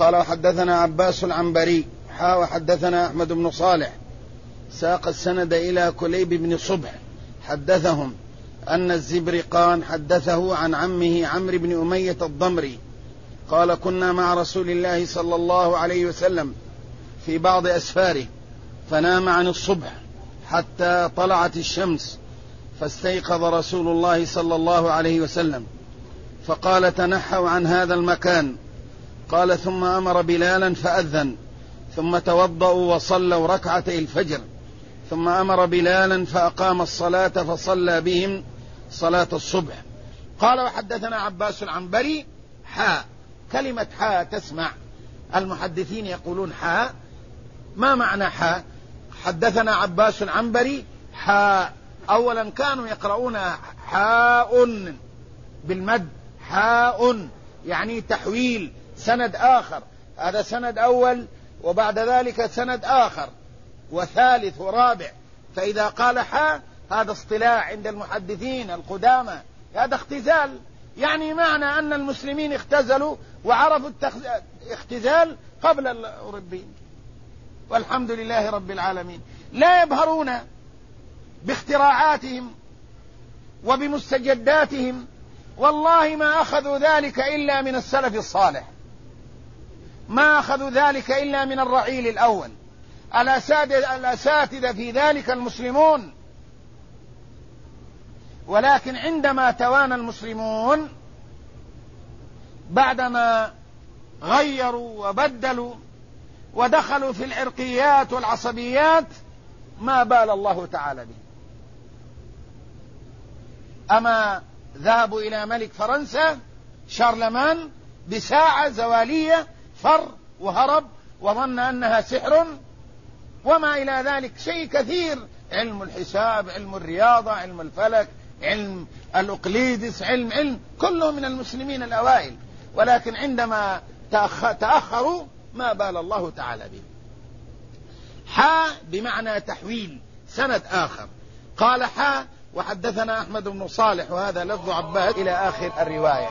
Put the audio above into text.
قال وحدثنا عباس العنبري وحدثنا أحمد بن صالح ساق السند إلى كليب بن صبح حدثهم أن الزبرقان حدثه عن عمه عمرو بن أمية الضمري قال كنا مع رسول الله صلى الله عليه وسلم في بعض أسفاره فنام عن الصبح حتى طلعت الشمس فاستيقظ رسول الله صلى الله عليه وسلم فقال تنحوا عن هذا المكان. قال ثم أمر بلالا فأذن ثم توضأوا وصلوا ركعتي الفجر ثم أمر بلالا فأقام الصلاة فصلى بهم صلاة الصبح. قال وحدثنا عباس العنبري كلمة تسمع المحدثين يقولون ما معنى حدثنا عباس العنبري أولا كانوا يقرؤون حاء بالمد يعني تحويل سند آخر، هذا سند أول وبعد ذلك سند آخر وثالث ورابع، فإذا قال هذا اصطلاح عند المحدثين القدامى، هذا اختزال، يعني معنى أن المسلمين اختزلوا وعرفوا اختزال قبل الأوروبيين، والحمد لله رب العالمين. لا يبهرون باختراعاتهم وبمستجداتهم، والله ما أخذوا ذلك إلا من السلف الصالح، ما أخذوا ذلك إلا من الرعيل الأول. الأساتذة في ذلك المسلمون، ولكن عندما توانى المسلمون بعدما غيروا وبدلوا ودخلوا في العرقيات والعصبيات ما بال الله تعالى به. أما ذهبوا إلى ملك فرنسا شارلمان بساعة زوالية فر وهرب وظن أنها سحر وما إلى ذلك، شيء كثير، علم الحساب، علم الرياضة، علم الفلك، علم الأقليدس، علم كله من المسلمين الأوائل، ولكن عندما تأخروا ما بال الله تعالى به. بمعنى تحويل سند آخر. قال وحدثنا أحمد بن صالح وهذا لفظ عباس إلى آخر الرواية.